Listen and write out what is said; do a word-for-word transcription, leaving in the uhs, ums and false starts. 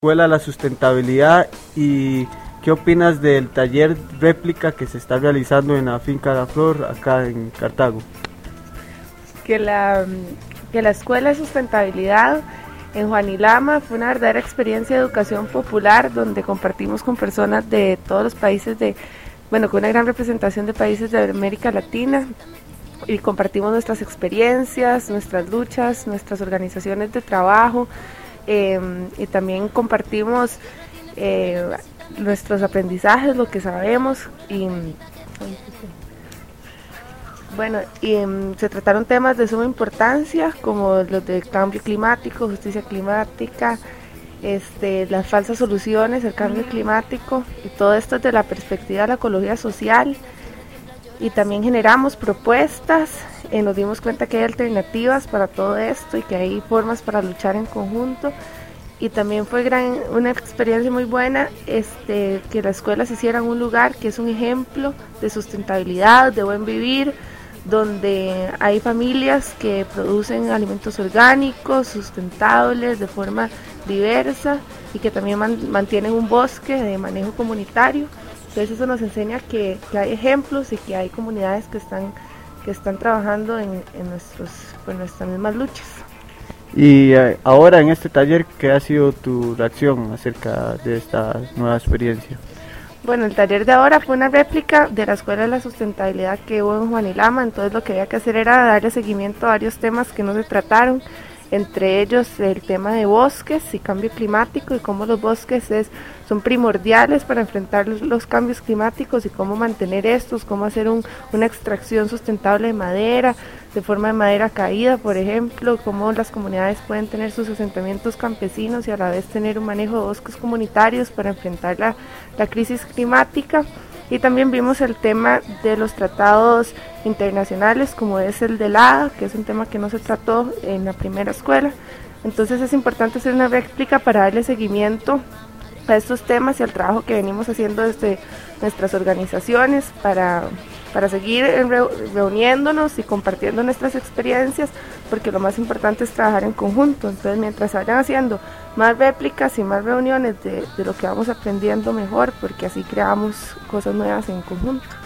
escuela la sustentabilidad y qué opinas del taller réplica que se está realizando en la finca La Flor acá en Cartago. Que la, que la escuela de sustentabilidad en Juanilama fue una verdadera experiencia de educación popular donde compartimos con personas de todos los países de, bueno, con una gran representación de países de América Latina y compartimos nuestras experiencias, nuestras luchas, nuestras organizaciones de trabajo. Eh, y también compartimos eh, nuestros aprendizajes, lo que sabemos y bueno, y um, se trataron temas de suma importancia como los del cambio climático, justicia climática, este, las falsas soluciones, el cambio climático y todo esto desde la perspectiva de la ecología social. Y también generamos propuestas, eh, nos dimos cuenta que hay alternativas para todo esto y que hay formas para luchar en conjunto. Y también fue gran, una experiencia muy buena este, que la escuela se hiciera en un lugar que es un ejemplo de sustentabilidad, de buen vivir, donde hay familias que producen alimentos orgánicos, sustentables, de forma diversa y que también man, mantienen un bosque de manejo comunitario. Entonces eso nos enseña que, que hay ejemplos y que hay comunidades que están, que están trabajando en, en nuestros, por nuestras mismas luchas. Y eh, ahora en este taller, ¿qué ha sido tu reacción acerca de esta nueva experiencia? Bueno, el taller de ahora fue una réplica de la Escuela de la Sustentabilidad que hubo en Juanilama, entonces lo que había que hacer era darle seguimiento a varios temas que no se trataron, entre ellos el tema de bosques y cambio climático y cómo los bosques es, son primordiales para enfrentar los, los cambios climáticos y cómo mantener estos, cómo hacer un, una extracción sustentable de madera, de forma de madera caída, por ejemplo, cómo las comunidades pueden tener sus asentamientos campesinos y a la vez tener un manejo de bosques comunitarios para enfrentar la, la crisis climática. Y también vimos el tema de los tratados internacionales, como es el del A D A, que es un tema que no se trató en la primera escuela. Entonces es importante hacer una réplica para darle seguimiento a estos temas y al trabajo que venimos haciendo desde nuestras organizaciones para, para seguir reuniéndonos y compartiendo nuestras experiencias, porque lo más importante es trabajar en conjunto. Entonces mientras vayan haciendo más réplicas y más reuniones de, de lo que vamos aprendiendo mejor, porque así creamos cosas nuevas en conjunto.